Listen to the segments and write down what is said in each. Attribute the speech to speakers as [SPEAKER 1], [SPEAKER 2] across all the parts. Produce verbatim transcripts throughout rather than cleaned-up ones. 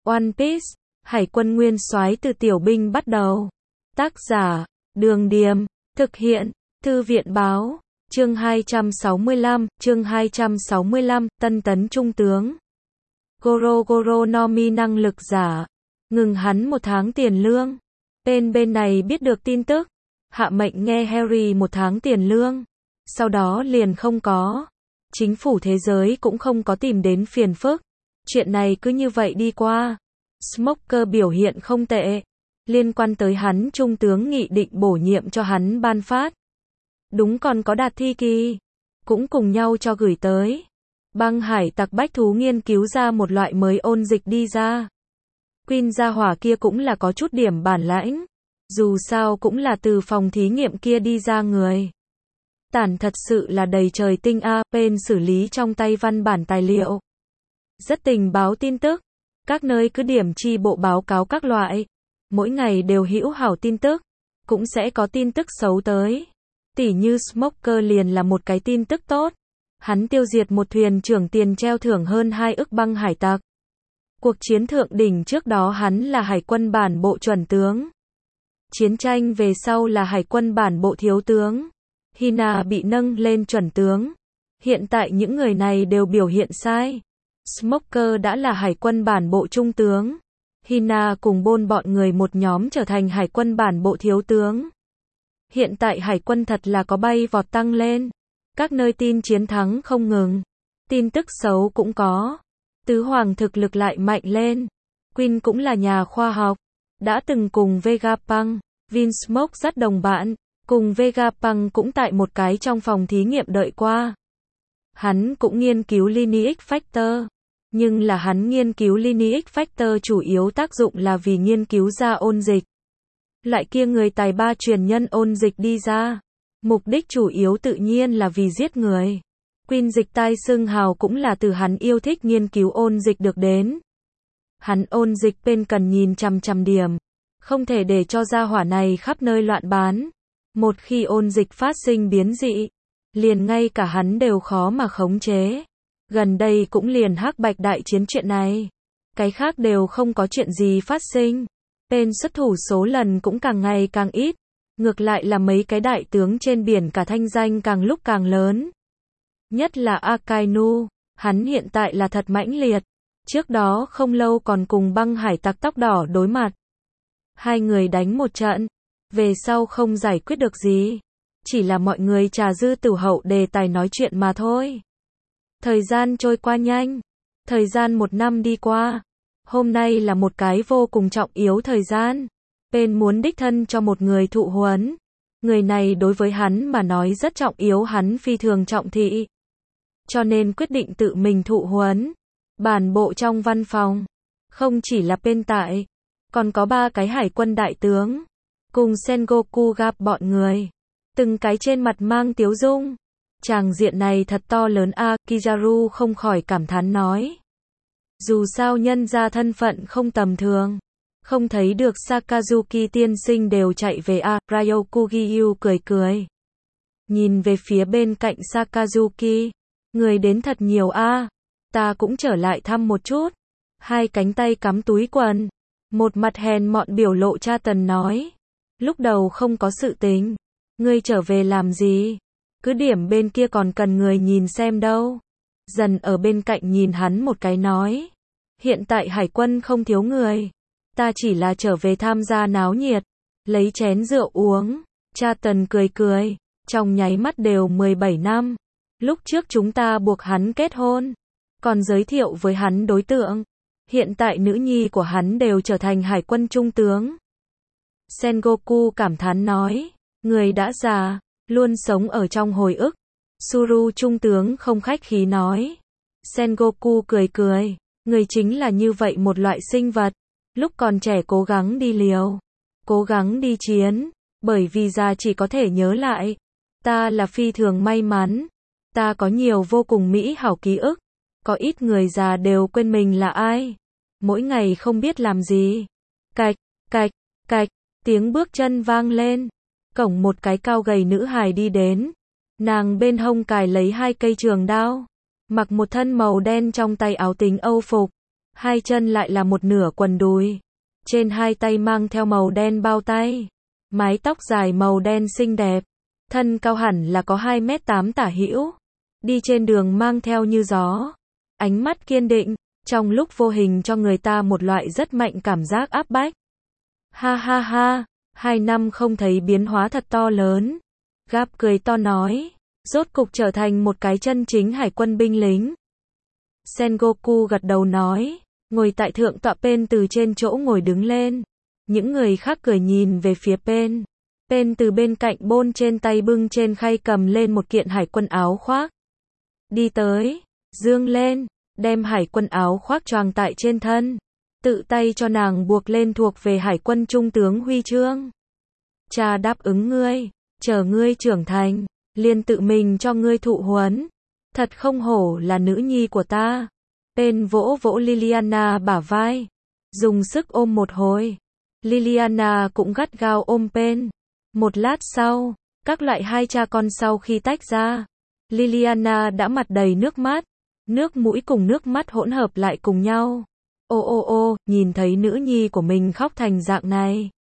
[SPEAKER 1] One Piece, Hải quân nguyên soái từ tiểu binh bắt đầu. Tác giả, Đường Điềm, thực hiện, Thư viện Báo, chương hai trăm sáu mươi lăm, chương hai trăm sáu mươi lăm, tân tấn trung tướng. Goro Goro no Mi năng lực giả, ngừng hắn một tháng tiền lương. Bên bên này biết được tin tức, hạ mệnh nghe Harry một tháng tiền lương, sau đó liền không có. Chính phủ thế giới cũng không có tìm đến phiền phức. Chuyện này cứ như vậy đi qua. Smoker biểu hiện không tệ. Liên quan tới hắn trung tướng nghị định bổ nhiệm cho hắn ban phát. Đúng, còn có Đạt Thi Kỳ cũng cùng nhau cho gửi tới. Băng hải tặc bách thú nghiên cứu ra một loại mới ôn dịch đi ra. Queen gia hỏa kia cũng là có chút điểm bản lãnh. Dù sao cũng là từ phòng thí nghiệm kia đi ra người. Tản thật sự là đầy trời tinh a, bên xử lý trong tay văn bản tài liệu. Rất tình báo tin tức. Các nơi cứ điểm chi bộ báo cáo các loại. Mỗi ngày đều hữu hảo tin tức. Cũng sẽ có tin tức xấu tới. Tỉ như Smoker liền là một cái tin tức tốt. Hắn tiêu diệt một thuyền trưởng tiền treo thưởng hơn hai ức băng hải tặc. Cuộc chiến thượng đỉnh trước đó hắn là hải quân bản bộ chuẩn tướng. Chiến tranh về sau là hải quân bản bộ thiếu tướng. Hina bị nâng lên chuẩn tướng. Hiện tại những người này đều biểu hiện sai. Smoker đã là hải quân bản bộ trung tướng. Hina cùng Bôn bọn người một nhóm trở thành hải quân bản bộ thiếu tướng. Hiện tại hải quân thật là có bay vọt tăng lên. Các nơi tin chiến thắng không ngừng. Tin tức xấu cũng có. Tứ hoàng thực lực lại mạnh lên. Queen cũng là nhà khoa học. Đã từng cùng Vegapunk, Vinsmoke dắt đồng bạn. Cùng Vegapunk cũng tại một cái trong phòng thí nghiệm đợi qua. Hắn cũng nghiên cứu Lineage Factor. Nhưng là hắn nghiên cứu Lineage Factor chủ yếu tác dụng là vì nghiên cứu ra ôn dịch. Lại kia người tài ba truyền nhân ôn dịch đi ra. Mục đích chủ yếu tự nhiên là vì giết người. Queen dịch tai xưng hào cũng là từ hắn yêu thích nghiên cứu ôn dịch được đến. Hắn ôn dịch bên cần nhìn chằm chằm điểm. Không thể để cho gia hỏa này khắp nơi loạn bán. Một khi ôn dịch phát sinh biến dị, liền ngay cả hắn đều khó mà khống chế. Gần đây cũng liền hắc bạch đại chiến chuyện này. Cái khác đều không có chuyện gì phát sinh. Bên xuất thủ số lần cũng càng ngày càng ít. Ngược lại là mấy cái đại tướng trên biển cả thanh danh càng lúc càng lớn. Nhất là Akainu, hắn hiện tại là thật mãnh liệt. Trước đó không lâu còn cùng băng hải tặc tóc đỏ đối mặt. Hai người đánh một trận. Về sau không giải quyết được gì. Chỉ là mọi người trà dư tử hậu đề tài nói chuyện mà thôi. Thời gian trôi qua nhanh. Thời gian một năm đi qua. Hôm nay là một cái vô cùng trọng yếu thời gian. Bên muốn đích thân cho một người thụ huấn. Người này đối với hắn mà nói rất trọng yếu, hắn phi thường trọng thị. Cho nên quyết định tự mình thụ huấn. Bản bộ trong văn phòng. Không chỉ là bên tại. Còn có ba cái hải quân đại tướng. Cùng Sengoku gặp bọn người. Từng cái trên mặt mang tiếu dung. Tràng diện này thật to lớn a, Kizaru không khỏi cảm thán nói. Dù sao nhân ra thân phận không tầm thường. Không thấy được Sakazuki tiên sinh đều chạy về a, Ryokugiyu cười cười. Nhìn về phía bên cạnh Sakazuki. Người đến thật nhiều a, ta cũng trở lại thăm một chút. Hai cánh tay cắm túi quần. Một mặt hèn mọn biểu lộ cha tần nói. Lúc đầu không có sự tình. Ngươi trở về làm gì? Cứ điểm bên kia còn cần người nhìn xem đâu. Dần ở bên cạnh nhìn hắn một cái nói. Hiện tại hải quân không thiếu người. Ta chỉ là trở về tham gia náo nhiệt. Lấy chén rượu uống. Cha tần cười cười. Trong nháy mắt đều mười bảy năm. Lúc trước chúng ta buộc hắn kết hôn. Còn giới thiệu với hắn đối tượng. Hiện tại nữ nhi của hắn đều trở thành hải quân trung tướng. Sengoku cảm thán nói. Người đã già. Luôn sống ở trong hồi ức. Suru trung tướng không khách khí nói. Sengoku cười cười. Người chính là như vậy một loại sinh vật. Lúc còn trẻ cố gắng đi liều. Cố gắng đi chiến. Bởi vì già chỉ có thể nhớ lại. Ta là phi thường may mắn. Ta có nhiều vô cùng mỹ hảo ký ức. Có ít người già đều quên mình là ai. Mỗi ngày không biết làm gì. Cạch, cạch, cạch. Tiếng bước chân vang lên. Cổng một cái cao gầy nữ hài đi đến. Nàng bên hông cài lấy hai cây trường đao. Mặc một thân màu đen trong tay áo tính Âu phục. Hai chân lại là một nửa quần đùi. Trên hai tay mang theo màu đen bao tay. Mái tóc dài màu đen xinh đẹp. Thân cao hẳn là có hai mét tám tả hữu. Đi trên đường mang theo như gió. Ánh mắt kiên định, trong lúc vô hình cho người ta một loại rất mạnh cảm giác áp bách. Ha ha ha, hai năm không thấy biến hóa thật to lớn. Gap cười to nói, rốt cục trở thành một cái chân chính hải quân binh lính. Sengoku gật đầu nói, ngồi tại thượng tọa Pen từ trên chỗ ngồi đứng lên. Những người khác cười nhìn về phía Pen. Pen từ bên cạnh bôn trên tay bưng trên khay cầm lên một kiện hải quân áo khoác. Đi tới, dương lên, đem hải quân áo khoác choàng tại trên thân. Tự tay cho nàng buộc lên thuộc về hải quân trung tướng huy chương. Cha đáp ứng ngươi, chờ ngươi trưởng thành, liền tự mình cho ngươi thụ huấn. Thật không hổ là nữ nhi của ta. Pen vỗ vỗ Liliana bả vai, dùng sức ôm một hồi. Liliana cũng gắt gao ôm Pen. Một lát sau, các loại hai cha con sau khi tách ra, Liliana đã mặt đầy nước mắt, nước mũi cùng nước mắt hỗn hợp lại cùng nhau. Ô ô ô, nhìn thấy nữ nhi của mình khóc thành dạng này.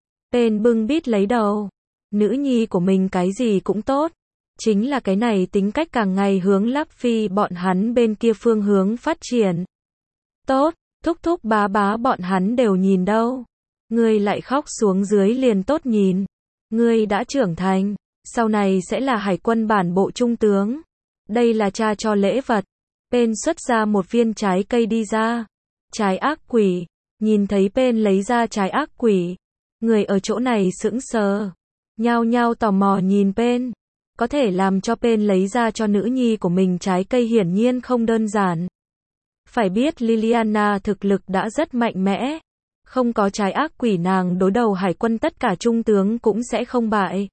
[SPEAKER 1] Pen bưng bít lấy đầu. Nữ nhi của mình cái gì cũng tốt. Chính là cái này tính cách càng ngày hướng Luffy bọn hắn bên kia phương hướng phát triển. Tốt, thúc thúc bá bá bọn hắn đều nhìn đâu. Ngươi lại khóc xuống dưới liền tốt nhìn. Ngươi đã trưởng thành, sau này sẽ là hải quân bản bộ trung tướng. Đây là cha cho lễ vật. Pen xuất ra một viên trái cây đi ra. Trái ác quỷ. Nhìn thấy Pen lấy ra trái ác quỷ, người ở chỗ này sững sờ, nhao nhao tò mò nhìn Pen. Có thể làm cho Pen lấy ra cho nữ nhi của mình trái cây hiển nhiên không đơn giản. Phải biết Liliana thực lực đã rất mạnh mẽ. Không có trái ác quỷ nàng đối đầu hải quân tất cả trung tướng cũng sẽ không bại.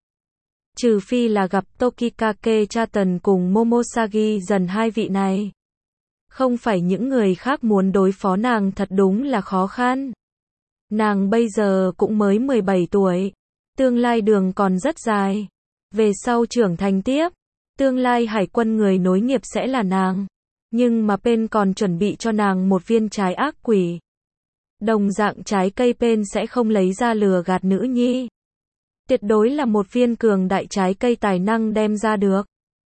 [SPEAKER 1] Trừ phi là gặp Tokikake Chaton cùng Momosagi dần hai vị này. Không phải những người khác muốn đối phó nàng thật đúng là khó khăn. Nàng bây giờ cũng mới mười bảy tuổi. Tương lai đường còn rất dài. Về sau trưởng thành tiếp, tương lai hải quân người nối nghiệp sẽ là nàng. Nhưng mà Pen còn chuẩn bị cho nàng một viên trái ác quỷ. Đồng dạng trái cây Pen sẽ không lấy ra lừa gạt nữ nhi. Tuyệt đối là một viên cường đại trái cây tài năng đem ra được.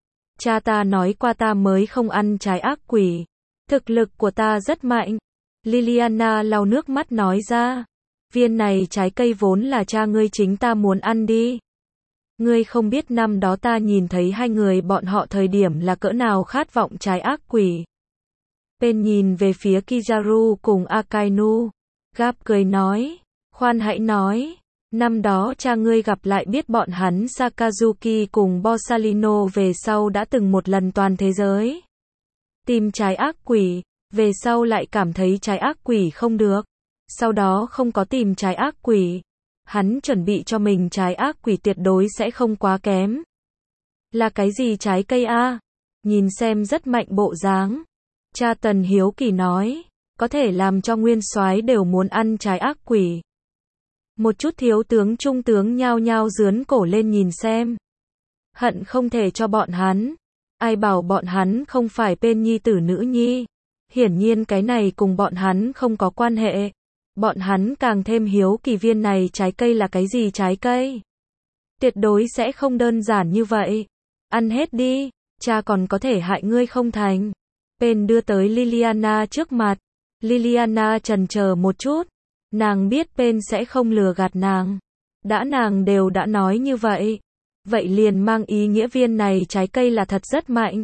[SPEAKER 1] Cha ta nói qua ta mới không ăn trái ác quỷ. Thực lực của ta rất mạnh. Liliana lau nước mắt nói ra. Viên này trái cây vốn là cha ngươi chính ta muốn ăn đi. Ngươi không biết năm đó ta nhìn thấy hai người bọn họ thời điểm là cỡ nào khát vọng trái ác quỷ. Pen nhìn về phía Kizaru cùng Akainu. Gap cười nói. Khoan hãy nói. Năm đó cha ngươi gặp lại biết bọn hắn Sakazuki cùng Borsalino về sau đã từng một lần toàn thế giới tìm trái ác quỷ, về sau lại cảm thấy trái ác quỷ không được. Sau đó không có tìm trái ác quỷ. Hắn chuẩn bị cho mình trái ác quỷ tuyệt đối sẽ không quá kém. Là cái gì trái cây a? Nhìn xem rất mạnh bộ dáng. Cha Tần hiếu kỳ nói, có thể làm cho nguyên soái đều muốn ăn trái ác quỷ. Một chút thiếu tướng trung tướng nhao nhao dướn cổ lên nhìn xem. Hận không thể cho bọn hắn. Ai bảo bọn hắn không phải Pen nhi tử nữ nhi. Hiển nhiên cái này cùng bọn hắn không có quan hệ. Bọn hắn càng thêm hiếu kỳ viên này trái cây là cái gì trái cây. Tuyệt đối sẽ không đơn giản như vậy. Ăn hết đi, cha còn có thể hại ngươi không thành. Pen đưa tới Liliana trước mặt. Liliana chần chờ một chút. Nàng biết Pen sẽ không lừa gạt nàng. Đã nàng đều đã nói như vậy. Vậy liền mang ý nghĩa viên này trái cây là thật rất mạnh.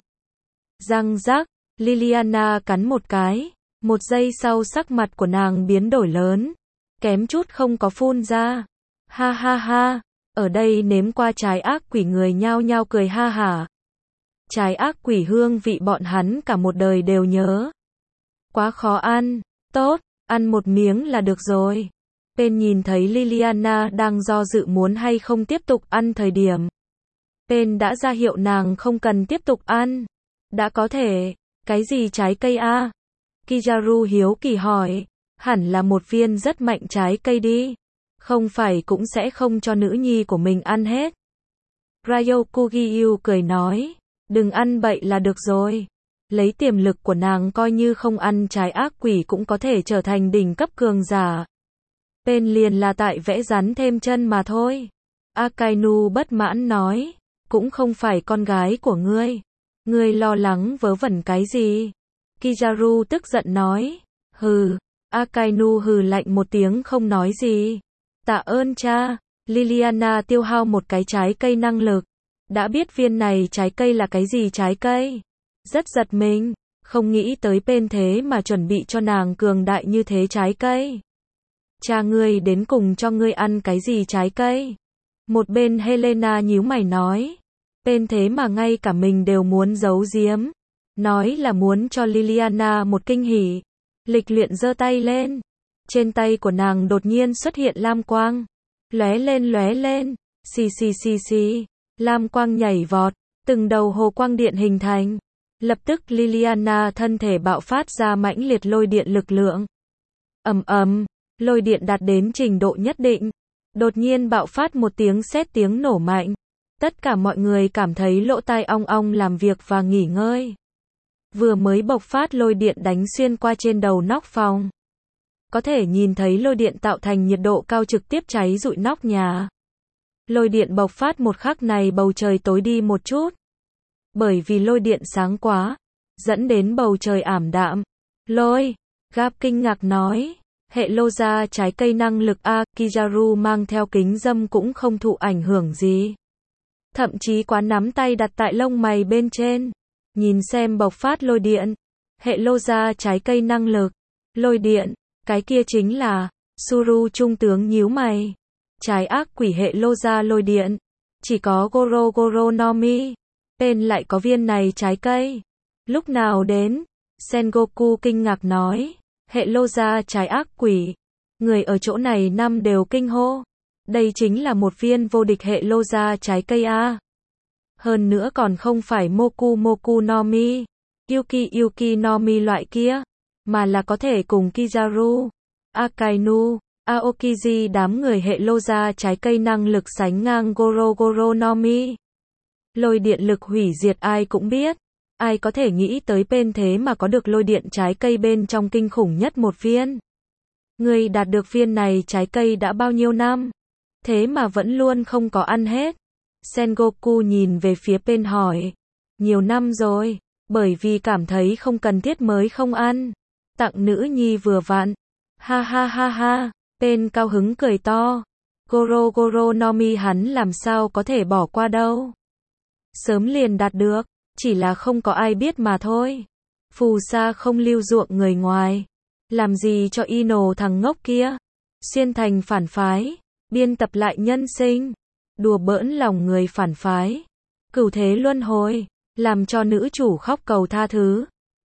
[SPEAKER 1] Răng rắc, Liliana cắn một cái. Một giây sau sắc mặt của nàng biến đổi lớn. Kém chút không có phun ra. Ha ha ha, ở đây nếm qua trái ác quỷ người nhao nhao cười ha hả. Trái ác quỷ hương vị bọn hắn cả một đời đều nhớ. Quá khó ăn, tốt, ăn một miếng là được rồi. Pen nhìn thấy Liliana đang do dự muốn hay không tiếp tục ăn thời điểm. Pen đã ra hiệu nàng không cần tiếp tục ăn. Đã có thể, cái gì trái cây a? Kizaru hiếu kỳ hỏi, hẳn là một viên rất mạnh trái cây đi. Không phải cũng sẽ không cho nữ nhi của mình ăn hết. Ryokugiyu cười nói, đừng ăn bậy là được rồi. Lấy tiềm lực của nàng coi như không ăn trái ác quỷ cũng có thể trở thành đỉnh cấp cường giả. Tên liền là tại vẽ rắn thêm chân mà thôi. Akainu bất mãn nói, cũng không phải con gái của ngươi. Ngươi lo lắng vớ vẩn cái gì? Kizaru tức giận nói, hừ. Akainu hừ lạnh một tiếng không nói gì. Tạ ơn cha. Liliana tiêu hao một cái trái cây năng lực. Đã biết viên này trái cây là cái gì trái cây. Rất giật mình, không nghĩ tới bên thế mà chuẩn bị cho nàng cường đại như thế trái cây. Cha ngươi đến cùng cho ngươi ăn cái gì trái cây? Một bên Helena nhíu mày nói. Bên thế mà ngay cả mình đều muốn giấu giếm. Nói là muốn cho Liliana một kinh hỉ. Lịch luyện giơ tay lên. Trên tay của nàng đột nhiên xuất hiện lam quang. Lóe lên lóe lên. Xì xì xì xì. Lam quang nhảy vọt. Từng đầu hồ quang điện hình thành. Lập tức Liliana thân thể bạo phát ra mãnh liệt lôi điện lực lượng. Ầm ầm, lôi điện đạt đến trình độ nhất định. Đột nhiên bạo phát một tiếng sét tiếng nổ mạnh. Tất cả mọi người cảm thấy lỗ tai ong ong làm việc và nghỉ ngơi. Vừa mới bộc phát lôi điện đánh xuyên qua trên đầu nóc phòng. Có thể nhìn thấy lôi điện tạo thành nhiệt độ cao trực tiếp cháy rụi nóc nhà. Lôi điện bộc phát một khắc này bầu trời tối đi một chút. Bởi vì lôi điện sáng quá, dẫn đến bầu trời ảm đạm. Lôi, Gap kinh ngạc nói, hệ lô ra trái cây năng lực A, Kizaru mang theo kính râm cũng không thụ ảnh hưởng gì. Thậm chí quán nắm tay đặt tại lông mày bên trên, nhìn xem bộc phát lôi điện. Hệ lô ra trái cây năng lực, lôi điện, cái kia chính là, Suru trung tướng nhíu mày. Trái ác quỷ hệ lô ra lôi điện, chỉ có Goro Goro no Mi. Bên lại có viên này trái cây. Lúc nào đến? Sengoku kinh ngạc nói. Hệ lô ra trái ác quỷ. Người ở chỗ này năm đều kinh hô. Đây chính là một viên vô địch hệ lô ra trái cây A. Hơn nữa còn không phải Moku Moku no Mi, Yuki Yuki no Mi loại kia. Mà là có thể cùng Kizaru, Akainu, Aokiji đám người hệ lô ra trái cây năng lực sánh ngang Goro Goro no Mi. Lôi điện lực hủy diệt ai cũng biết. Ai có thể nghĩ tới bên thế mà có được lôi điện trái cây bên trong kinh khủng nhất một viên. Người đạt được viên này trái cây đã bao nhiêu năm? Thế mà vẫn luôn không có ăn hết. Sengoku nhìn về phía bên hỏi. Nhiều năm rồi, bởi vì cảm thấy không cần thiết mới không ăn. Tặng nữ nhi vừa vặn. Ha ha ha ha, bên cao hứng cười to. Goro Goro no Mi hắn làm sao có thể bỏ qua đâu. Sớm liền đạt được, chỉ là không có ai biết mà thôi. Phù sa không lưu ruộng người ngoài. Làm gì cho Ino thằng ngốc kia. Xuyên thành phản phái, biên tập lại nhân sinh. Đùa bỡn lòng người phản phái. Cửu thế luân hồi, làm cho nữ chủ khóc cầu tha thứ.